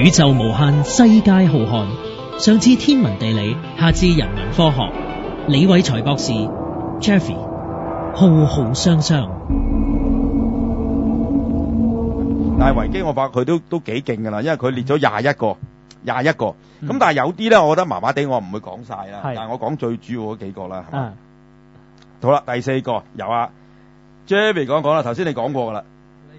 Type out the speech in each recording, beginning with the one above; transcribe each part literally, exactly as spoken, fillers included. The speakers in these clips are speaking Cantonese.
宇宙無限，世界浩瀚，上至天文地理，下至人文科學。李偉才博士 Jeffy 浩浩湯湯。 但係維基我發覺佢都都幾勁㗎啦，因為佢列咗廿一個，廿一個。咁、嗯、但係有啲咧，我覺得麻麻地，我唔會講晒啦。但係我講最主要嗰幾個啦，係嘛、啊？好啦，第四個由啊 Jerry 講講啦，頭先你講過㗎啦。 呢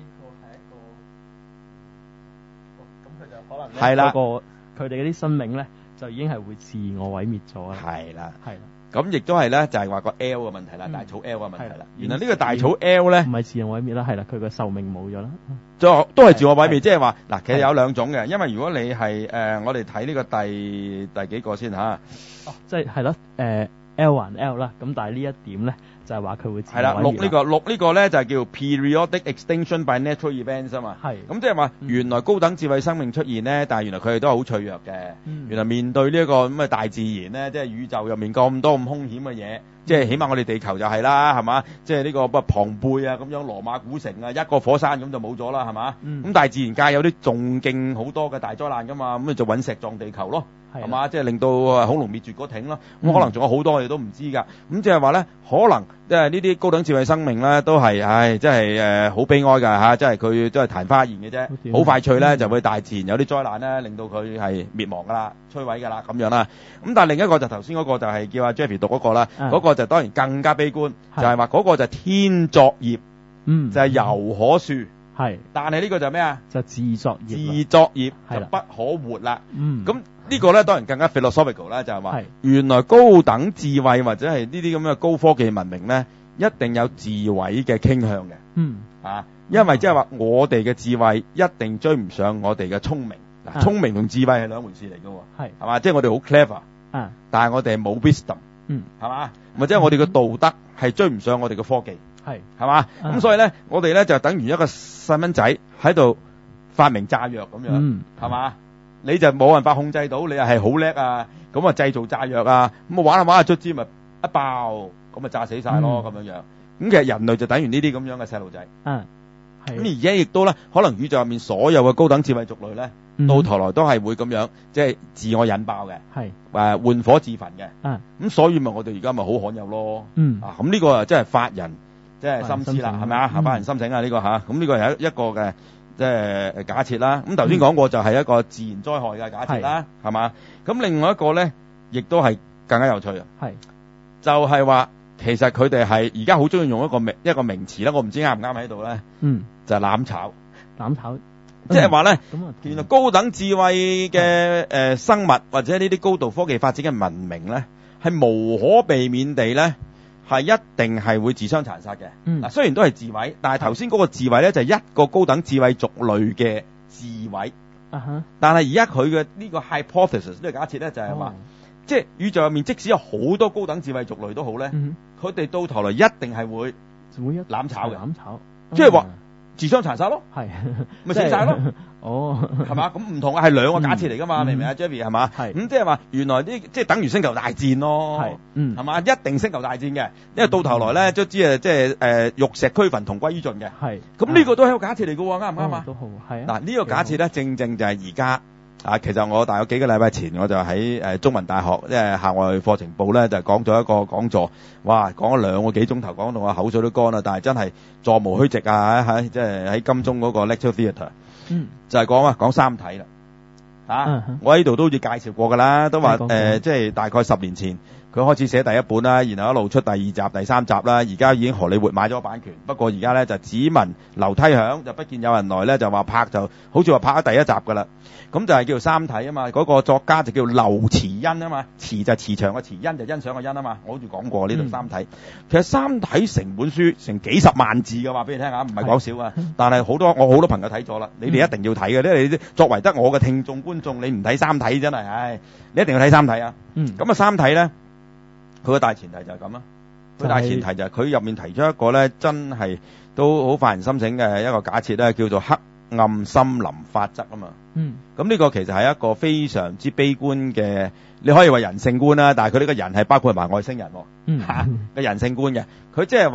個係一個，咁佢就可能係啦， 個佢哋嗰啲生命咧，就已經係會自我毀滅咗啦。 係啦， 係啦。咁亦都係咧，就係話個 L 嘅問題啦，大草 L 嘅問題啦。原來呢個大草 L 咧， 唔係自我毀滅啦，係啦，佢個壽命冇咗啦。 都都係自我毀滅，即係話嗱，其實有兩種嘅，因為如果你係誒、呃，我哋睇呢個第第幾個先嚇？ 哦，即係係咯，誒 L 還 L 啦，咁但係呢一點咧，就係話佢會自我毀滅。係啦，六呢個六呢個咧就係叫 periodic extinction by natural events 啊嘛。係。咁即係話原來高等智慧生命出現咧，但係原來佢哋都係好脆弱嘅。嗯。原來面對呢一個咁嘅大自然咧，即係宇宙入面咁多咁兇險嘅嘢。即係起碼我哋地球就係啦，係嘛？即係呢個乜龐貝啊，咁樣羅馬古城啊，一個火山咁就冇咗啦，係嘛？咁、嗯、大自然界有啲仲勁好多嘅大災難噶嘛，咁咪就隕石撞地球咯，係嘛？即係令到恐龍滅絕嗰挺咯。咁、嗯、可能仲有好多我哋都唔知㗎。咁即係話咧，可能即係呢啲高等智慧生命咧，都係唉，即係誒好悲哀㗎嚇，即係佢都係曇花一現嘅啫，好快脆咧、嗯、就會大自然有啲災難咧，令到佢係滅亡㗎啦、摧毀㗎啦咁樣啦。咁但係另一個就頭先嗰個就係叫阿 Jeffy 讀嗰個啦，嗰、嗯嗰個就當然更加悲觀，就係話嗰個就係天作孽，嗯，就係、是、柔可樹，係，但係呢個就咩啊？就自作孽，自作孽就不可活啦。嗯，咁呢個咧當然更加 philosophical 啦，就係話原來高等智慧或者係呢啲咁嘅高科技文明咧，一定有自毀嘅傾向嘅。嗯，啊，因為即係話我哋嘅智慧一定追唔上我哋嘅聰明。嗱，聰明同智慧係兩回事嚟㗎喎，係係嘛？即係我哋好 clever，啊，但係我哋係冇 wisdom，嗯，係嘛？或者我哋嘅道德係追唔上我哋嘅科技，係係嘛？咁、啊、所以咧，我哋咧就等於一個細蚊仔喺度發明炸藥咁樣，係、嗯、嘛？你就冇辦法控制到，你又係好叻啊，咁啊製造炸藥啊，咁啊玩下玩下卒之咪一爆，咁啊炸死晒咯咁樣樣。咁其實人類就等於呢啲咁樣嘅細路仔，嗯，係。咁而家亦都咧，可能宇宙入面所有嘅高等智慧族類咧。嗯、到頭來都係會咁樣，即係自我引爆嘅，係誒換火自焚嘅，咁、啊、所以咪我哋而家咪好罕有咯，嗯啊咁呢個啊真係發人即係心思啦，係咪啊？發人心醒啊呢、這個吓，咁呢個係一一個嘅即係假設啦。咁頭先講過就係一個自然災害嘅假設啦，係嘛？咁另外一個咧，亦都係更加有趣啊，係就係、是、話其實佢哋係而家好中意用一個名一個名詞啦，我唔知啱唔啱喺度咧，嗯就係、是、攬炒，攬炒。即係話咧，原來高等智慧嘅誒、呃、生物或者呢啲高度科技發展嘅文明咧，係無可避免地咧，係一定係會自相殘殺嘅。嗱、嗯，雖然都係自毀，但係頭先嗰個自毀咧就係、是、一個高等智慧族類嘅自毀。Uh-huh. 但係而家佢嘅呢個 hypothesis 呢個假設咧就係話，即係宇宙入面即使有好多高等智慧族類都好咧，佢、嗯、哋到頭來一定係會會攬炒嘅。攬炒，即係話。自相殘殺咯，係咪死晒咯？哦，係嘛？咁唔同啊，係兩個假設嚟噶嘛，嗯、明唔明啊 ，Jeffy 係嘛？係咁即係話，原來啲即係等於星球大戰咯，係嗯係嘛？一定星球大戰嘅，因為到頭來咧，卒之誒即係誒玉石俱焚，同歸於盡嘅。係咁呢個都係個假設嚟噶喎，啱唔啱啊？都好係嗱，呢個假設咧，正正就係而家啊，其實我大約幾個禮拜前我就喺誒中文大學即係校外課程部咧就講咗一個講座，哇，講咗兩個幾鐘頭，講到我口水都乾啦，但係真係座無虛席啊！喺即係喺金鐘嗰個 lecture theatre，嗯，就係講啊講三體啦，啊，嗯、我喺度都好似介紹過㗎啦，都話誒、呃、即係大概十年前佢開始寫第一本啦，然後一路出第二集、第三集啦，而家已經荷里活買咗版權，不過而家咧就只聞樓梯響，就不見有人來咧，就話拍就好似話拍咗第一集㗎啦。咁就係叫做三體啊嘛，嗰、那個作家就叫劉慈欣啊嘛，慈就慈祥嘅慈，欣就欣賞嘅欣啊嘛，我好似講過呢度、嗯、三體。其實三體成本書成幾十萬字嘅，話俾你聽下，唔係講少啊。但係好多我好多朋友睇咗啦，你哋一定要睇嘅，因為你作為得我嘅聽眾觀眾，你唔睇三體真係，唉，你一定要睇三體啊。嗯。咁啊，三體咧，佢個大前提就係咁啦。佢大前提就係佢入面提出一個咧，真係都好發人心醒嘅一個假設咧，叫做黑暗森林法則啊嘛。嗯，咁呢個其實係一個非常之悲觀嘅，你可以話人性觀啦，但係佢呢個人係包括埋外星人，嗯吓嘅人性觀嘅。佢即係話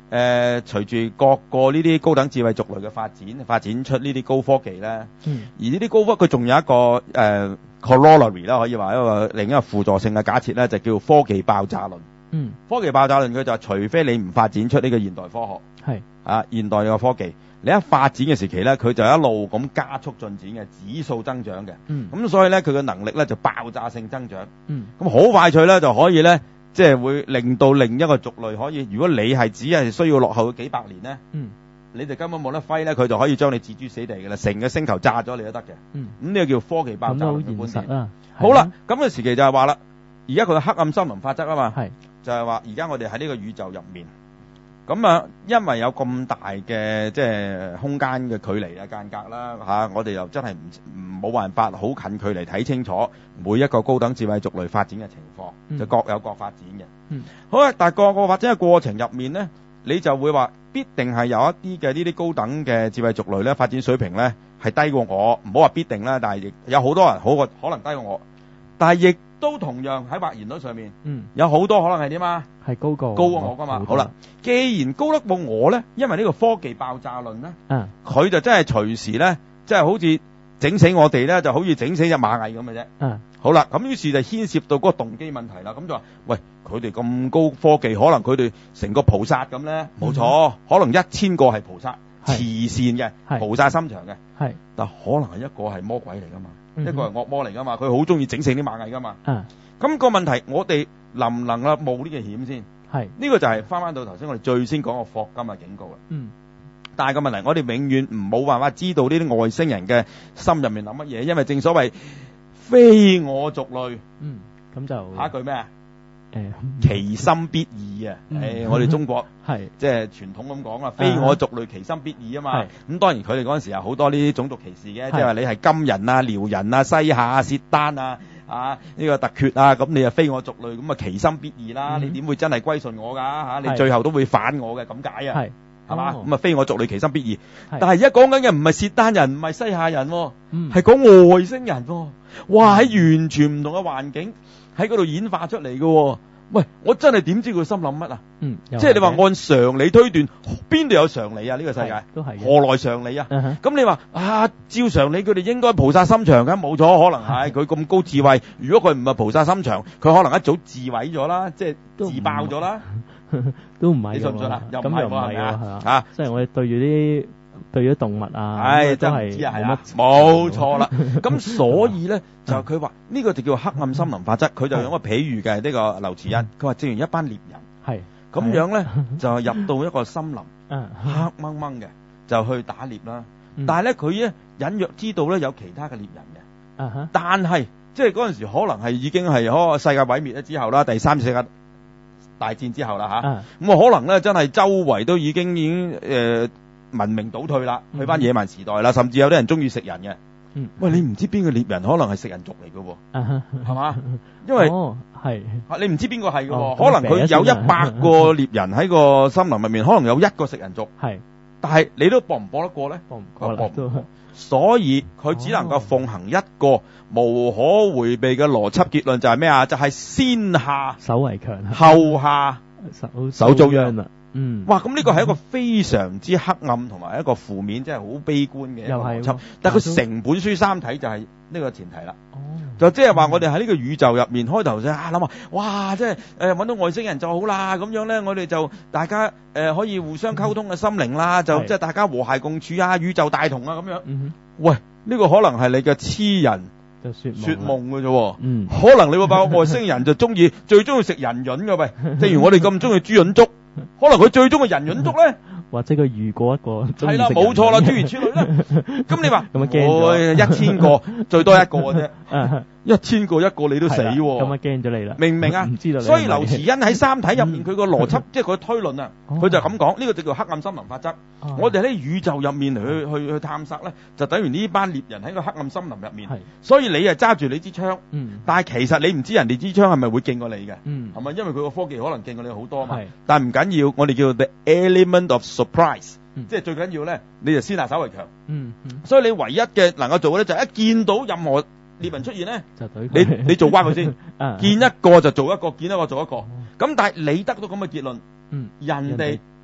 誒隨住各個呢啲高等智慧族類嘅發展，發展出呢啲高科技咧。嗯。而呢啲高科，佢仲有一個誒、呃、corollary 啦，可以話一個另一個輔助性嘅假設咧，就叫科技爆炸論。嗯。科技爆炸論佢就係除非你唔發展出呢個現代科學，係啊現代嘅科技，你一發展嘅時期咧，佢就一路咁加速進展嘅指數增長嘅。嗯。咁所以咧，佢嘅能力咧就爆炸性增長。嗯。咁好快脆咧就可以咧。即係會令到另一個族類可以，如果你係只係需要落後幾百年咧，嗯，你就根本冇得揮咧，佢就可以將你置諸死地嘅啦，成個星球炸咗你都得嘅。嗯，咁呢個叫科技爆炸論嘅觀點啦。好啦，咁嘅時期就係話啦，而家佢嘅黑暗森林法則啊嘛，係就係話而家我哋喺呢個宇宙入面，咁啊，因為有咁大嘅即係空間嘅距離啊間隔啦嚇，我哋又真係唔冇辦法好近距離睇清楚每一個高等智慧族類發展嘅情況，嗯、就各有各發展嘅。嗯，好啦，但係個個發展嘅過程入面咧，你就會話必定係有一啲嘅呢啲高等嘅智慧族類咧發展水平咧係低過我，唔好話必定啦，但係亦有好多人好過可能低過我，但係亦都同樣喺或然率上面，嗯，有好多可能係點啊？係高過高過我噶嘛？好啦，既然高得過我咧，因為呢個科技爆炸論咧，嗯，佢就真係隨時咧，即係好似整死我哋咧，就好似整死隻螞蟻咁嘅啫。嗯，好啦，咁於是就牽涉到嗰個動機問題啦。咁就話，喂，佢哋咁高科技，可能佢哋成個菩薩咁咧，冇錯，可能一千個係菩薩，慈善嘅，菩薩心腸嘅，係，但可能係一個係魔鬼嚟噶嘛。一個係惡魔嚟噶嘛，佢好中意整死啲螞蟻噶嘛。嗯，咁個問題，我哋能唔能啊冒呢個險先？係呢、這個就係翻翻到頭先我哋最先講個霍金嘅警告啦。嗯，但係個問題，我哋永遠唔冇辦法知道呢啲外星人嘅心入面諗乜嘢，因為正所謂非我族類。嗯，咁就下一句咩啊？誒、呃，其心必異啊！誒、嗯哎，我哋中國係即係傳統咁講啊，非我族類，其心必異啊嘛。咁當然佢哋嗰陣時有好多呢啲種族歧視嘅，即係話你係金人啊、遼人啊、西夏啊、契丹啊、啊呢、這個突厥啊，咁你啊非我族類，咁啊其心必異啦。嗯、你點會真係歸順我㗎嚇、啊？你最後都會反我嘅咁解啊？係係嘛？咁啊非我族類，其心必異。但係而家講緊嘅唔係契丹人，唔係西夏人、啊，係講、嗯、外星人、啊。哇！喺完全唔同嘅環境。喺嗰度演化出嚟嘅、哦，喂！我真係點知佢心諗乜啊？嗯，即係你話按常理推斷，邊度有常理啊？呢、這個世界都係何來常理啊？咁、uh-huh. 你話啊，照常理佢哋應該菩薩心腸嘅，冇錯，可能係佢咁高智慧。如果佢唔係菩薩心腸，佢可能一早自毀咗啦，即係自爆咗啦，都唔係。你信唔信啊？又唔係喎，係啊，嚇！即係我哋對住啲。對於動物啊，唉，真係冇乜，冇錯啦。咁所以咧，就佢話呢個就叫黑暗森林法則。佢就用個比喻嘅呢、這個劉慈欣，佢話正如一班獵人，係咁樣咧，就入到一個森林，黑掹掹嘅，就去打獵啦。但係咧，佢咧隱約知道咧有其他嘅獵人嘅，但係即係嗰陣時可能係已經係可世界毀滅咗之後啦，第三次世界大戰之後啦吓，咁啊可能咧真係周圍都已經已經誒。呃文明倒退啦，去翻野蠻時代啦，甚至有啲人中意食人嘅。嗯，喂，你唔知邊個獵人可能係食人族嚟嘅喎，係嘛？因為係、哦、你唔知邊個係嘅喎，哦、可能佢有一百個獵人喺個森林入面，可能有一個食人族。係，但係你都搏唔搏得過咧？搏唔過啦，所以佢只能夠奉行一個無可迴避嘅邏輯結論，就係咩啊？就係、是、先下手為強，後下手手遭殃啦。嗯，哇！咁呢個係一個非常之黑暗同埋一個負面，即係好悲觀嘅一個邏輯。但係佢成本書三體就係呢個前提啦。哦，就即係話我哋喺呢個宇宙入面，開頭就啊諗啊，哇！即係誒揾到外星人就好啦。咁樣咧，我哋就大家誒、呃、可以互相溝通嘅心靈啦，嗯、就即係大家和諧共處啊，宇宙大同啊咁樣。嗯、喂，呢、呢個可能係你嘅痴人就說夢嘅啫。嗯，可能你會發覺外星人就中意最中意食人潤嘅喂，正如我哋咁中意豬潤粥。可能佢最終嘅人潤粥咧，或者佢遇過一個係啦，冇錯啦，諸如此類啦。咁你話咁啊驚咗，一千個最多一個啫，一千個一個你都死，咁啊驚咗你啦，明唔明啊？唔知道。所以劉慈欣喺三體入面佢個邏輯，即係佢推論啊，佢就咁講，呢個就叫黑暗森林法則。我哋喺宇宙入面去去去探索咧，就等於呢班獵人喺個黑暗森林入面。所以你啊揸住你支槍，但係其實你唔知人哋支槍係咪會勁過你嘅，係咪？因為佢個科技可能勁過你好多嘛。但係唔緊要，我哋叫 the element of surprise，嗯、即係最緊要咧，你就先下手為強。嗯嗯。所以你唯一嘅能夠做嘅咧，就係一見到任何獵人出現咧，就對你你做關佢先。見一個就做一個，見一個做一個。咁、嗯、但係你得到咁嘅結論，嗯、人哋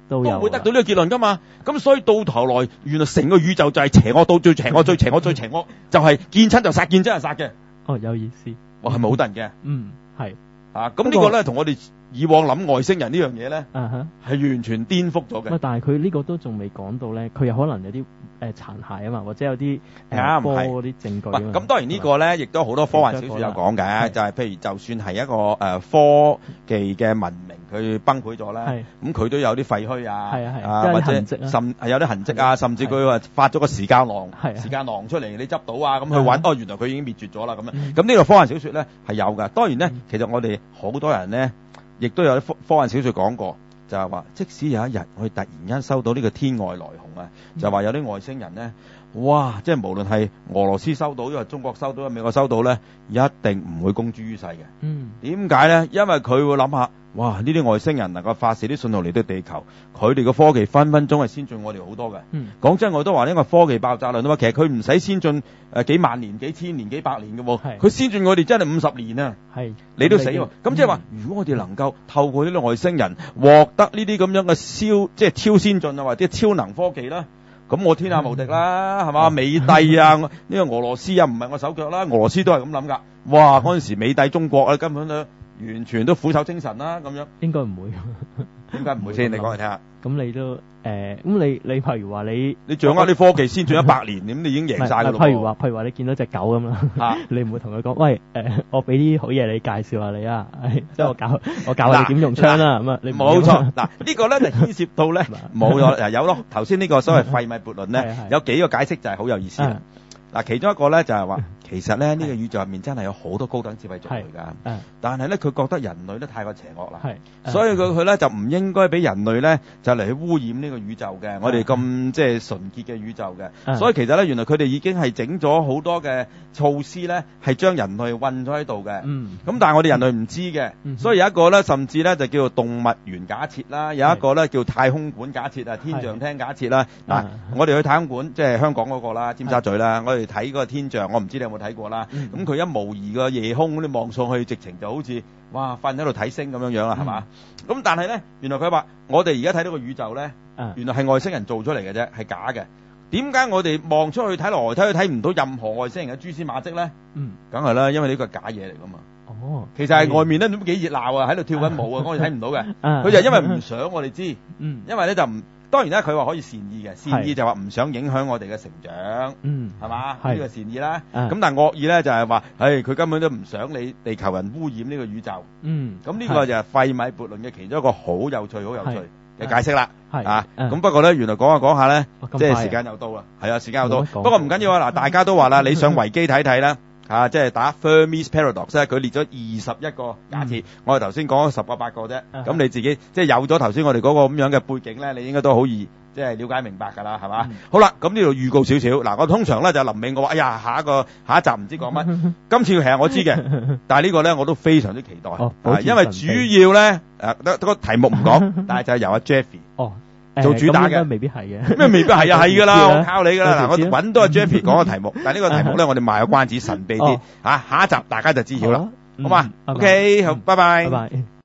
都有會得到呢個結論噶嘛。咁所以到頭來，原來成個宇宙就係邪惡到最邪惡、最邪惡、最邪惡，就係見親就殺，見親就殺嘅。 哦，有意思。 哇，係咪好得人驚？ 嗯，係。 啊，咁呢個咧同我哋以往諗外星人呢樣嘢咧，係、 uh huh. 完全顛覆咗嘅。 但係佢呢個都仲未講到咧，佢有可能有啲誒殘骸啊嘛，或者有啲誒波嗰啲證據。 咁當然呢個咧，亦都好多科幻小説有講嘅，就係譬如就算係一個誒、呃、科技嘅文明，佢崩潰咗咧，咁佢都有啲廢墟啊，啊或者甚係有啲痕跡啊，甚至佢話發咗個時間囊，時間囊出嚟，你執到啊，咁去揾，哦原來佢已經滅絕咗啦咁樣。咁呢個科幻小説咧係有㗎。當然咧，其實我哋好多人咧，亦都有啲科科幻小説講過，就係話，即使有一日我哋突然間收到呢個天外來鴻啊，就話有啲外星人咧，哇！即係無論係俄羅斯收到，因為中國收到，美國收到咧，一定唔會公諸於世嘅。嗯。點解咧？因為佢會諗下，哇！呢啲外星人能夠發射啲信號嚟到地球，佢哋嘅科技分分鐘係先進我哋好多嘅。嗯。講真，我都話呢個科技爆炸論啊嘛，其實佢唔使先進誒幾萬年、幾千年、幾百年嘅喎。係。佢先進我哋真係五十年啊。係。你都死喎。咁即係話，如果我哋能夠透過呢啲外星人獲得呢啲咁樣嘅超即係超先進啊，或者超能科技啦。咁我天下無敵啦，係嘛？美帝啊，呢個俄羅斯啊，唔係我手腳啦，俄羅斯都係咁諗噶。哇！嗰陣時美帝中國啊，根本都完全都苦手精神啦，咁樣。應該唔會。點解唔會先？你講嚟聽下。咁你都誒，咁你你譬如話你你掌握啲科技先進一百年，咁你已經贏晒㗎咯。譬如話，譬如話你見到隻狗咁啦，你唔會同佢講，喂誒，我俾啲好嘢你介紹下你啊，即係我教我教下你點用槍啦，咁啊，你冇錯。嗱呢個咧就牽涉到咧冇咗嗱有咯，頭先呢個所謂費米悖論咧，有幾個解釋就係好有意思啦。嗱，其中一個咧就係話，其實咧呢個宇宙入面真係有好多高等智慧族類㗎，但係咧佢覺得人類咧太過邪惡啦，所以佢佢咧就唔應該俾人類咧就嚟去污染呢個宇宙嘅，我哋咁即係純潔嘅宇宙嘅，所以其實咧原來佢哋已經係整咗好多嘅措施咧，係將人類韞咗喺度嘅，咁但係我哋人類唔知嘅，所以有一個咧甚至咧就叫做動物園假設啦，有一個咧叫太空館假設啊，天象廳假設啦，嗱我哋去太空館即係香港嗰個啦，尖沙咀啦，我哋睇嗰個天象，我唔知你有冇睇過啦。咁佢、嗯、一模擬個夜空，你望上去，直情就好似哇瞓喺度睇星咁樣樣啦，係嘛？咁但係咧，原來佢話我哋而家睇到個宇宙咧，嗯、原來係外星人做出嚟嘅啫，係假嘅。點解我哋望出去睇來睇去睇唔到任何外星人嘅蛛絲馬跡咧？嗯，梗係啦，因為呢個係假嘢嚟噶嘛。哦，其實係外面咧都幾熱鬧啊，喺度跳緊舞啊，我哋睇唔到嘅。佢、嗯、就係因為唔想我哋知，嗯，因為咧就唔。當然咧，佢話可以善意嘅，善意就話唔想影響我哋嘅成長，嗯，係嘛？呢個善意啦。咁但係惡意咧就係話，誒，佢根本都唔想你地球人污染呢個宇宙。嗯，咁呢個就係費米悖論嘅其中一個好有趣、好有趣嘅解釋啦。係啊，咁不過咧，原來講下講下咧，即係時間又到啦。係啊，時間又到。不過唔緊要啊，嗱，大家都話啦，你上維基睇睇啦。啊，即係打 Fermi's Paradox 咧，佢列咗二十一個假設，嗯、我哋頭先講咗十個八個啫。咁、嗯、你自己即係有咗頭先我哋嗰個咁樣嘅背景咧，你應該都好易即係了解明白㗎啦，係嘛？嗯、好啦，咁呢度預告少少。嗱，我通常咧就臨尾我話，哎呀，下一個下一集唔知講乜。今次其實我知嘅，但係呢個咧我都非常之期待，哦、因為主要咧誒得個題目唔講，但係就係由阿 Jeffy。哦。做主打嘅，未必係嘅。咩未必係啊？係噶啦，我靠你噶啦。嗱，我揾到阿 Jeffy 講個題目，但係呢個題目咧，我哋賣個關子，神秘啲。吓，下一集大家就知曉啦。好嘛？OK，好，拜拜。拜拜。